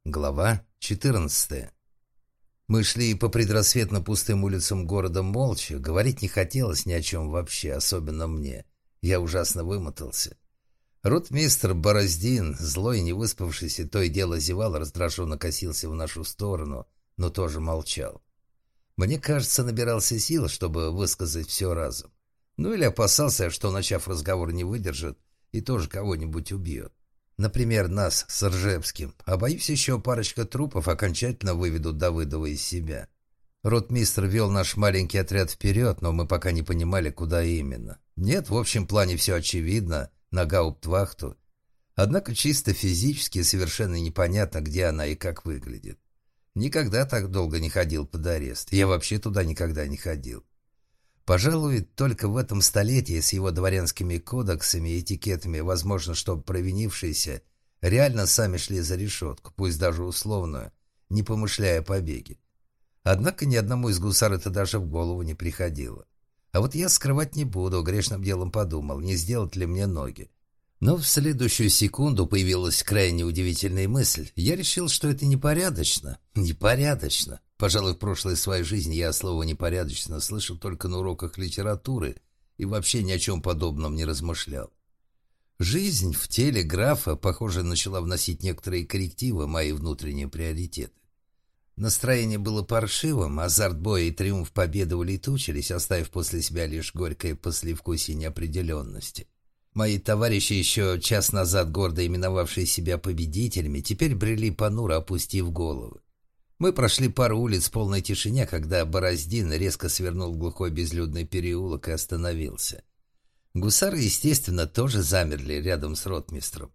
Глава 14. Мы шли по предрассветно пустым улицам города молча. Говорить не хотелось ни о чем вообще, особенно мне. Я ужасно вымотался. Ротмистр Бороздин, злой и невыспавшийся, то и дело зевал, раздраженно косился в нашу сторону, но тоже молчал. Мне кажется, набирался сил, чтобы высказать все разом. Ну или опасался, что, начав разговор, не выдержит и тоже кого-нибудь убьет. Например, нас с Ржевским. А боюсь, еще парочка трупов окончательно выведут Давыдова из себя. Ротмистр вел наш маленький отряд вперед, но мы пока не понимали, куда именно. Нет, в общем плане все очевидно, на гауптвахту. Однако чисто физически совершенно непонятно, где она и как выглядит. Никогда так долго не ходил под арест. Я вообще туда никогда не ходил. Пожалуй, только в этом столетии с его дворянскими кодексами и этикетами возможно, что провинившиеся реально сами шли за решетку, пусть даже условную, не помышляя о побеге. Однако ни одному из гусар это даже в голову не приходило. А вот я скрывать не буду, грешным делом подумал, не сделать ли мне ноги. Но в следующую секунду появилась крайне удивительная мысль. Я решил, что это непорядочно. Непорядочно. Пожалуй, в прошлой своей жизни я слово «непорядочно» слышал только на уроках литературы и вообще ни о чем подобном не размышлял. Жизнь в теле графа, похоже, начала вносить некоторые коррективы в мои внутренние приоритеты. Настроение было паршивым, азарт боя и триумф победы улетучились, оставив после себя лишь горькое послевкусие неопределенности. Мои товарищи, еще час назад гордо именовавшие себя победителями, теперь брели понуро, опустив головы. Мы прошли пару улиц в полной тишине, когда Бороздин резко свернул в глухой безлюдный переулок и остановился. Гусары, естественно, тоже замерли рядом с ротмистром.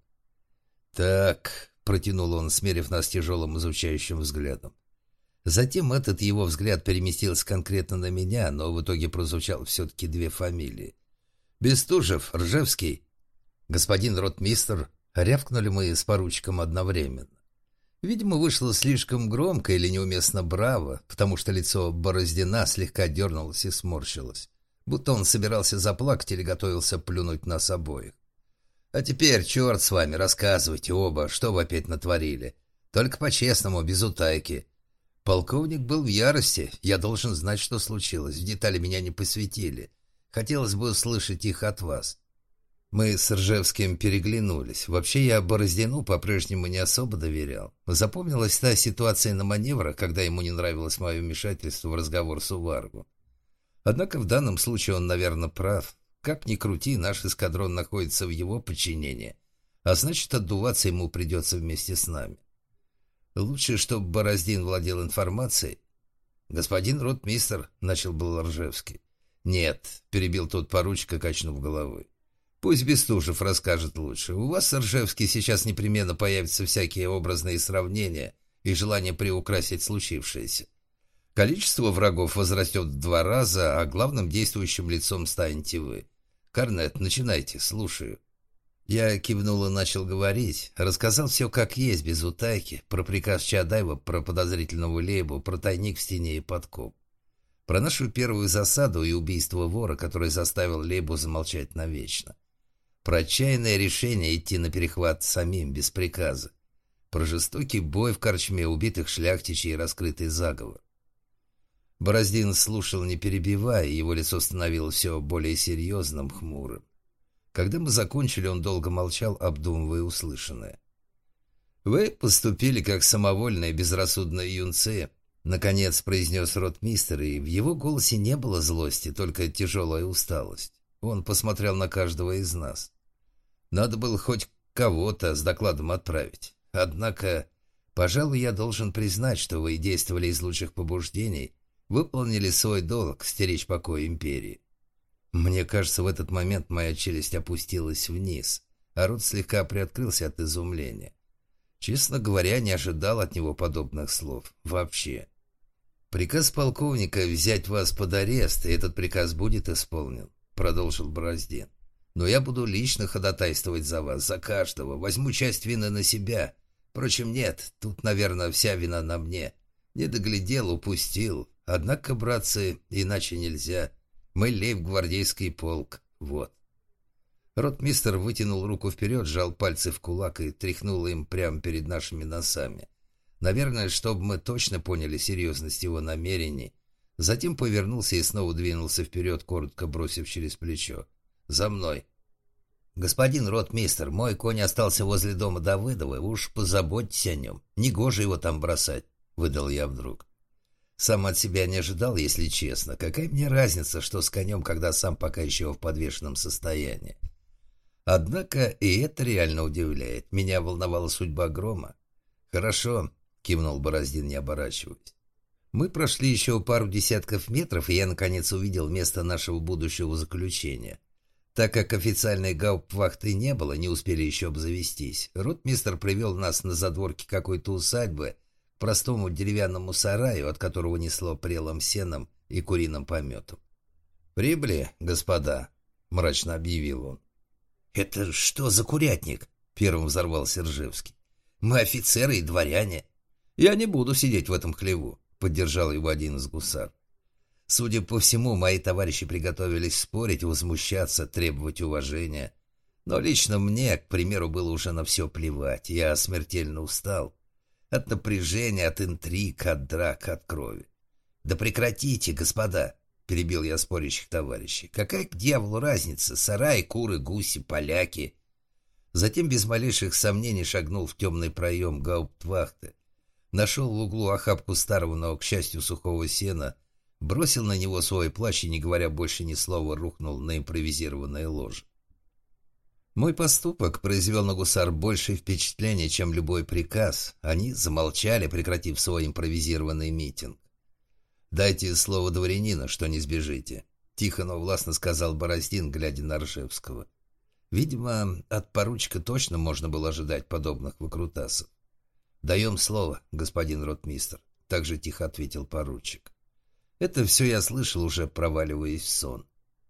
«Так», — протянул он, смерив нас тяжелым изучающим взглядом. Затем этот его взгляд переместился конкретно на меня, но в итоге прозвучало все-таки две фамилии. «Бестужев, Ржевский». «Господин ротмистр», — рявкнули мы с поручиком одновременно. Видимо, вышло слишком громко или неуместно браво, потому что лицо Бороздина слегка дернулось и сморщилось, будто он собирался заплакать или готовился плюнуть нас обоих. «А теперь, черт с вами, рассказывайте оба, что вы опять натворили. Только по-честному, без утайки». Полковник был в ярости, я должен знать, что случилось, в детали меня не посвятили. Хотелось бы услышать их от вас. Мы с Ржевским переглянулись. Вообще я Бороздину по-прежнему не особо доверял. Запомнилась та ситуация на маневрах, когда ему не нравилось мое вмешательство в разговор с Уваргу. Однако в данном случае он, наверное, прав. Как ни крути, наш эскадрон находится в его подчинении, а значит, отдуваться ему придется вместе с нами. Лучше, чтобы Бороздин владел информацией. «Господин ротмистр», — начал был Ржевский. «Нет», — перебил тот поручика, качнув головой. «Пусть Бестужев расскажет лучше. У вас, Ржевский, сейчас непременно появятся всякие образные сравнения и желание приукрасить случившееся. Количество врагов возрастет в 2 раза, а главным действующим лицом станете вы. Корнет, начинайте, слушаю». Я кивнул и начал говорить. Рассказал все как есть, без утайки. Про приказ Чадаева, про подозрительного Лейбу, про тайник в стене и подкоп. Про нашу первую засаду и убийство вора, который заставил Лейбу замолчать навечно. Про отчаянное решение идти на перехват самим, без приказа. Про жестокий бой в корчме, убитых шляхтичей и раскрытый заговор. Бороздин слушал, не перебивая, его лицо становилось все более серьезным, хмурым. Когда мы закончили, он долго молчал, обдумывая услышанное. «Вы поступили как самовольные безрассудные юнцы», — наконец произнес ротмистр, и в его голосе не было злости, только тяжелая усталость. Он посмотрел на каждого из нас. «Надо было хоть кого-то с докладом отправить. Однако, пожалуй, я должен признать, что вы действовали из лучших побуждений, выполнили свой долг стеречь покой империи». Мне кажется, в этот момент моя челюсть опустилась вниз, а рот слегка приоткрылся от изумления. Честно говоря, не ожидал от него подобных слов. Вообще. «Приказ полковника взять вас под арест, и этот приказ будет исполнен», — продолжил Бороздин. «Но я буду лично ходатайствовать за вас, за каждого. Возьму часть вины на себя. Впрочем, нет, тут, наверное, вся вина на мне. Не доглядел, упустил. Однако, братцы, иначе нельзя. Мы лейб-гвардейский полк. Вот». Ротмистр вытянул руку вперед, сжал пальцы в кулак и тряхнул им прямо перед нашими носами. Наверное, чтобы мы точно поняли серьезность его намерений. Затем повернулся и снова двинулся вперед, коротко бросив через плечо. «За мной!» «Господин ротмистр, мой конь остался возле дома Давыдова, уж позаботьтесь о нем. Негоже его там бросать», — выдал я вдруг. Сам от себя не ожидал, если честно. Какая мне разница, что с конем, когда сам пока еще в подвешенном состоянии. Однако и это реально удивляет. Меня волновала судьба Грома. «Хорошо», — кивнул Бороздин, не оборачиваясь. Мы прошли еще пару десятков метров, и я, наконец, увидел место нашего будущего заключения. Так как официальной гауптвахты не было, не успели еще обзавестись, ротмистр привел нас на задворки какой-то усадьбы к простому деревянному сараю, от которого несло прелым сеном и куриным пометом. «Прибыли, господа», — мрачно объявил он. «Это что за курятник?» — первым взорвался Ржевский. «Мы офицеры и дворяне». «Я не буду сидеть в этом хлеву», — поддержал его один из гусар. Судя по всему, мои товарищи приготовились спорить, возмущаться, требовать уважения. Но лично мне, к примеру, было уже на все плевать. Я смертельно устал. От напряжения, от интриг, от драк, от крови. «Да прекратите, господа!» — перебил я спорящих товарищей. «Какая к дьяволу разница? Сарай, куры, гуси, поляки!» Затем без малейших сомнений шагнул в темный проем гауптвахты. Нашел в углу охапку старого, но, к счастью, сухого сена, бросил на него свой плащ и, не говоря больше ни слова, рухнул на импровизированное ложе. Мой поступок произвел на гусар большее впечатление, чем любой приказ. Они замолчали, прекратив свой импровизированный митинг. «Дайте слово дворянина, что не сбежите», — тихо, но властно сказал Бороздин, глядя на Ржевского. Видимо, от поручика точно можно было ожидать подобных выкрутасов. «Даем слово, господин ротмистр», — также тихо ответил поручик. Это все я слышал, уже проваливаясь в сон.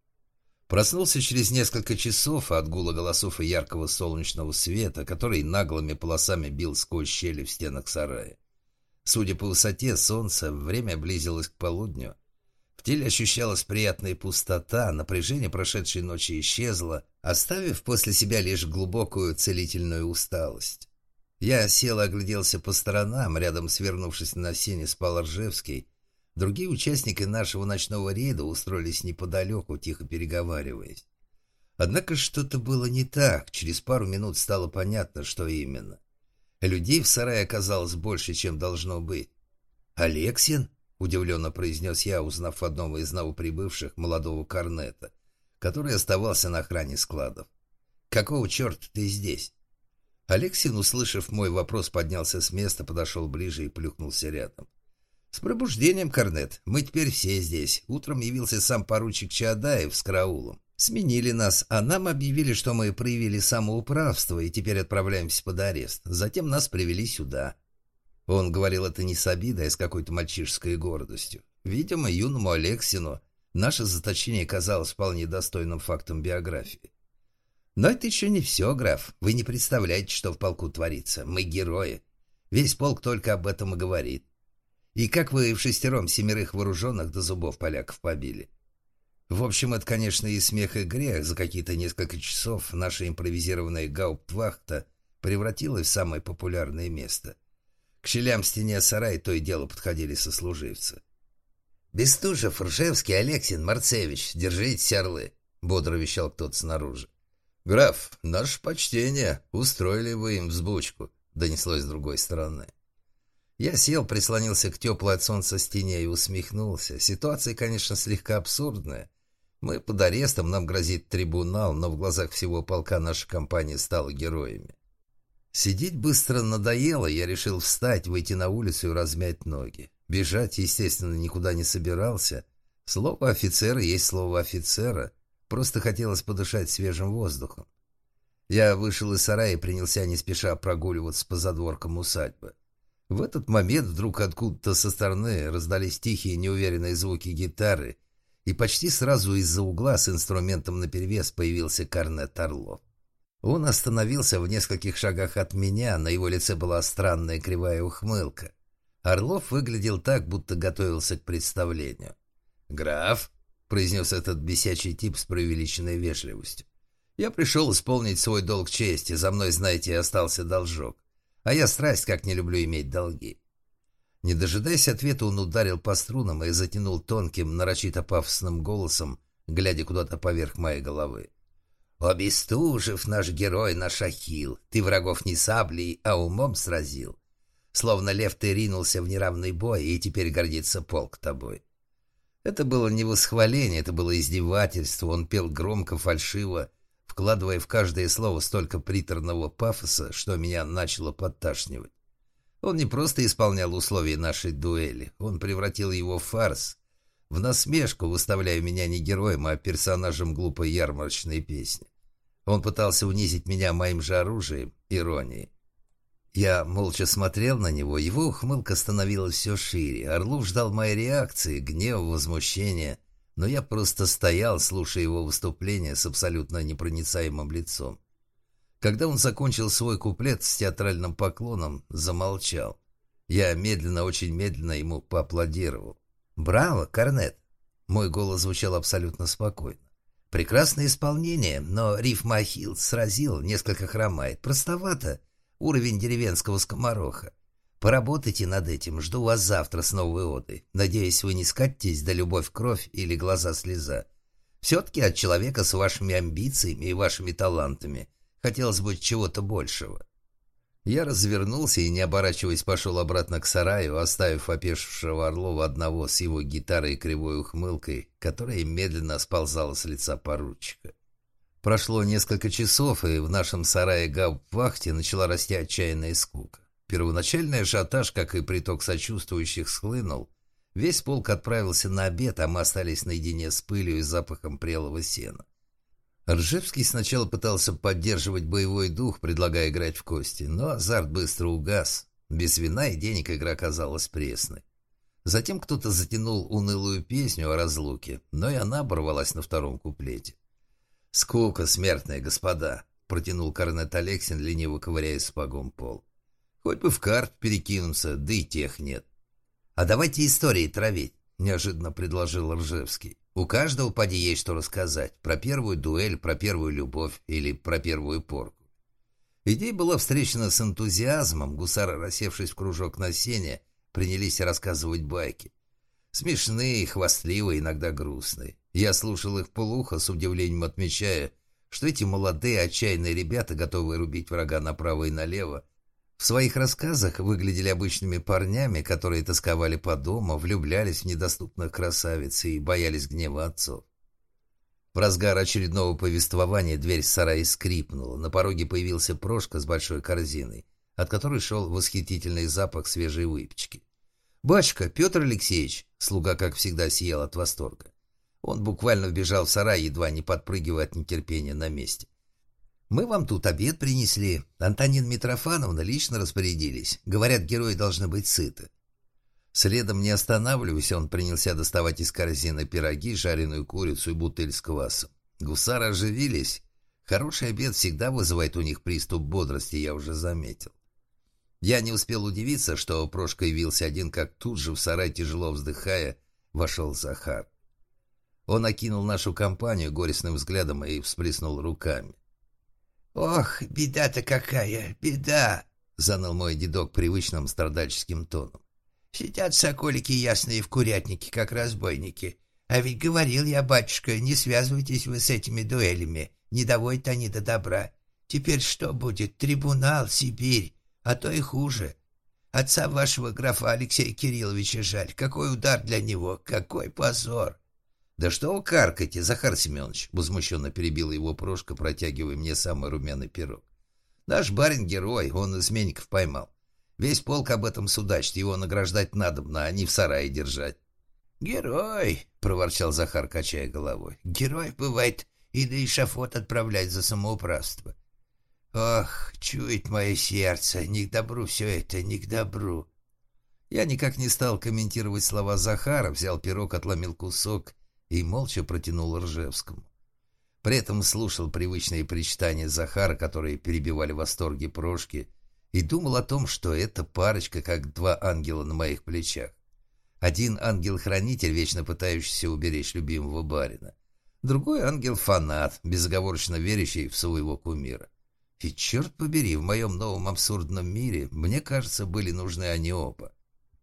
Проснулся через несколько часов от гула голосов и яркого солнечного света, который наглыми полосами бил сквозь щели в стенах сарая. Судя по высоте солнца, время близилось к полудню. В теле ощущалась приятная пустота, напряжение прошедшей ночи исчезло, оставив после себя лишь глубокую целительную усталость. Я сел и огляделся по сторонам, рядом свернувшись на сене спал Ржевский. Другие участники нашего ночного рейда устроились неподалеку, тихо переговариваясь. Однако что-то было не так. Через пару минут стало понятно, что именно. Людей в сарае оказалось больше, чем должно быть. «Алексин?» — удивленно произнес я, узнав одного из новоприбывших, молодого корнета, который оставался на охране складов. «Какого черта ты здесь?» Алексин, услышав мой вопрос, поднялся с места, подошел ближе и плюхнулся рядом. «С пробуждением, корнет. Мы теперь все здесь. Утром явился сам поручик Чаадаев с караулом. Сменили нас, а нам объявили, что мы проявили самоуправство и теперь отправляемся под арест. Затем нас привели сюда». Он говорил это не с обидой, а с какой-то мальчишеской гордостью. Видимо, юному Алексину наше заточение казалось вполне достойным фактом биографии. «Но это еще не все, граф. Вы не представляете, что в полку творится. Мы герои. Весь полк только об этом и говорит. И как вы в шестером 7 вооруженных до зубов поляков побили? В общем, это, конечно, и смех, и грех. За какие-то несколько часов наша импровизированная гауптвахта превратилась в самое популярное место. К щелям в стене сарая то и дело подходили сослуживцы. «Бестужев, Ржевский, Алексин, Марцевич, держитесь, орлы!» — бодро вещал кто-то снаружи. «Граф, наше почтение, устроили вы им взбучку», — донеслось с другой стороны. Я сел, прислонился к теплой от солнца стене и усмехнулся. Ситуация, конечно, слегка абсурдная. Мы под арестом, нам грозит трибунал, но в глазах всего полка наша компания стала героями. Сидеть быстро надоело, я решил встать, выйти на улицу и размять ноги. Бежать, естественно, никуда не собирался. Слово офицера есть слово офицера. Просто хотелось подышать свежим воздухом. Я вышел из сарая и принялся не спеша прогуливаться по задворкам усадьбы. В этот момент вдруг откуда-то со стороны раздались тихие неуверенные звуки гитары, и почти сразу из-за угла с инструментом наперевес появился корнет Орлов. Он остановился в нескольких шагах от меня, на его лице была странная кривая ухмылка. Орлов выглядел так, будто готовился к представлению. «Граф», — произнес этот бесячий тип с преувеличенной вежливостью, — «я пришел исполнить свой долг чести, за мной, знаете, остался должок. А я страсть как не люблю иметь долги. Не дожидаясь ответа, он ударил по струнам и затянул тонким, нарочито пафосным голосом, глядя куда-то поверх моей головы. «О, Бестужев, наш герой, наш Ахилл, ты врагов не саблей, а умом сразил. Словно лев ты ринулся в неравный бой, и теперь гордится полк тобой». Это было не восхваление, это было издевательство. Он пел громко, фальшиво, вкладывая в каждое слово столько приторного пафоса, что меня начало подташнивать. Он не просто исполнял условия нашей дуэли, он превратил его в фарс, в насмешку, выставляя меня не героем, а персонажем глупой ярмарочной песни. Он пытался унизить меня моим же оружием, иронией. Я молча смотрел на него, его ухмылка становилась все шире. Орлов ждал моей реакции, гнева, возмущения, но я просто стоял, слушая его выступление с абсолютно непроницаемым лицом. Когда он закончил свой куплет с театральным поклоном, замолчал. Я медленно, очень медленно ему поаплодировал. «Браво, корнет!» Мой голос звучал абсолютно спокойно. «Прекрасное исполнение, но рифма Ахилл сразил, несколько хромает. Простовато. Уровень деревенского скомороха. Поработайте над этим, жду вас завтра с новой одой. Надеюсь, вы не скатитесь до любовь, кровь или глаза слеза. Все-таки от человека с вашими амбициями и вашими талантами хотелось бы чего-то большего». Я развернулся и, не оборачиваясь, пошел обратно к сараю, оставив опешившего Орлова одного с его гитарой и кривой ухмылкой, которая медленно сползала с лица поручика. Прошло несколько часов, и в нашем сарае гауптвахте начала расти отчаянная скука. Первоначальный ажиотаж, как и приток сочувствующих, схлынул. Весь полк отправился на обед, а мы остались наедине с пылью и запахом прелого сена. Ржевский сначала пытался поддерживать боевой дух, предлагая играть в кости, но азарт быстро угас. Без вина и денег игра казалась пресной. Затем кто-то затянул унылую песню о разлуке, но и она оборвалась на втором куплете. «Скука смертная, господа», — протянул корнет Алексин, лениво ковыряя сапогом пол. «Хоть бы в карт перекинуться, да и тех нет». «А давайте истории травить», — неожиданно предложил Ржевский. «У каждого поди есть что рассказать. Про первую дуэль, про первую любовь или про первую порку». Идея была встречена с энтузиазмом. Гусары, рассевшись в кружок на сене, принялись рассказывать байки. Смешные, хвастливые, иногда грустные. Я слушал их вполуха, с удивлением отмечая, что эти молодые, отчаянные ребята, готовые рубить врага направо и налево, в своих рассказах выглядели обычными парнями, которые тосковали по дому, влюблялись в недоступных красавиц и боялись гнева отцов. В разгар очередного повествования дверь сарая скрипнула. На пороге появился Прошка с большой корзиной, от которой шел восхитительный запах свежей выпечки. «Батюшка, Петр Алексеевич!» Слуга, как всегда, сиял от восторга. Он буквально вбежал в сарай, едва не подпрыгивая от нетерпения на месте. «Мы вам тут обед принесли. Антонина Митрофановна лично распорядились. Говорят, герои должны быть сыты». Следом, не останавливаясь, он принялся доставать из корзины пироги, жареную курицу и бутыль с квасом. Гусары оживились. Хороший обед всегда вызывает у них приступ бодрости, я уже заметил. Я не успел удивиться, что Прошка явился один, как тут же в сарай, тяжело вздыхая, вошел Захар. Он окинул нашу компанию горестным взглядом и всплеснул руками. «Ох, беда-то какая, беда!» — заныл мой дедок привычным страдальческим тоном. «Сидят соколики ясные в курятнике, как разбойники. А ведь говорил я, батюшка, не связывайтесь вы с этими дуэлями, не доводят они до добра. Теперь что будет? Трибунал, Сибирь, а то и хуже. Отца вашего графа Алексея Кирилловича жаль. Какой удар для него, какой позор!» «Да что вы каркаете, Захар Семенович?» — возмущенно перебил его Прошка, протягивая мне самый румяный пирог. «Наш барин герой, он изменников поймал. Весь полк об этом судачит, его награждать надобно, а не в сарае держать». «Герой!» — проворчал Захар, качая головой. «Герой, бывает, и на эшафот отправлять за самоуправство. Ох, чует мое сердце, не к добру все это, не к добру». Я никак не стал комментировать слова Захара, взял пирог, отломил кусок и молча протянул Ржевскому. При этом слушал привычные причитания Захара, которые перебивали восторги Прошки, и думал о том, что эта парочка как два ангела на моих плечах. Один ангел-хранитель, вечно пытающийся уберечь любимого барина. Другой ангел-фанат, безоговорочно верящий в своего кумира. И черт побери, в моем новом абсурдном мире, мне кажется, были нужны они оба.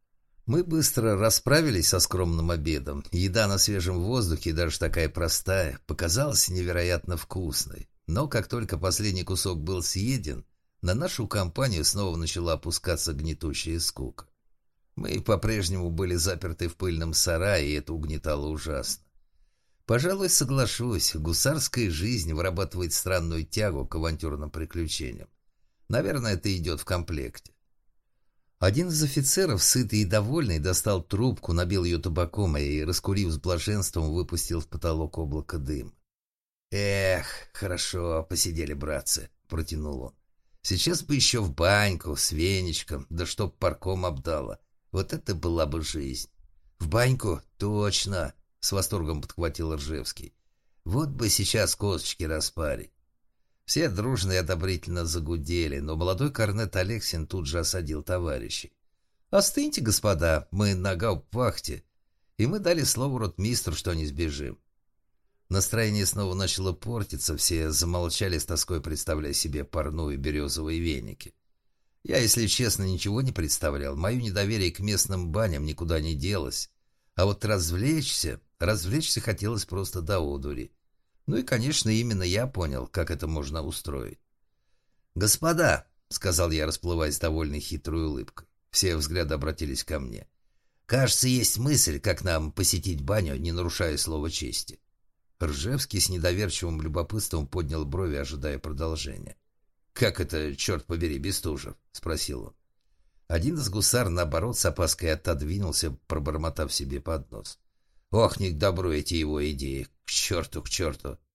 Мы быстро расправились со скромным обедом. Еда на свежем воздухе, даже такая простая, показалась невероятно вкусной. Но как только последний кусок был съеден, на нашу компанию снова начала опускаться гнетущая скука. Мы по-прежнему были заперты в пыльном сарае, и это угнетало ужасно. Пожалуй, соглашусь, гусарская жизнь вырабатывает странную тягу к авантюрным приключениям. Наверное, это идет в комплекте. Один из офицеров, сытый и довольный, достал трубку, набил ее табаком и, раскурив с блаженством, выпустил в потолок облако дыма. «Эх, хорошо, посидели, братцы», — протянул он. «Сейчас бы еще в баньку, с веничком, да чтоб парком обдало. Вот это была бы жизнь». «В баньку? Точно!» — с восторгом подхватил Ржевский. «Вот бы сейчас косточки распарить». Все дружно и одобрительно загудели, но молодой корнет Алексин тут же осадил товарищей. «Остыньте, господа, мы на гауптвахте». И мы дали слово ротмистру, что не сбежим. Настроение снова начало портиться, все замолчали с тоской, представляя себе парную березовые веники. Я, если честно, ничего не представлял, мое недоверие к местным баням никуда не делось. А вот развлечься хотелось просто до одури. Ну и, конечно, именно я понял, как это можно устроить. «Господа», — сказал я, расплываясь довольной хитрой улыбкой, все взгляды обратились ко мне. «Кажется, есть мысль, как нам посетить баню, не нарушая слова чести». Ржевский с недоверчивым любопытством поднял брови, ожидая продолжения. «Как это, черт побери, Бестужев?» — спросил он. Один из гусар, наоборот, с опаской отодвинулся, пробормотав себе под нос. «Ох, не к добру эти его идеи! К черту, к черту!»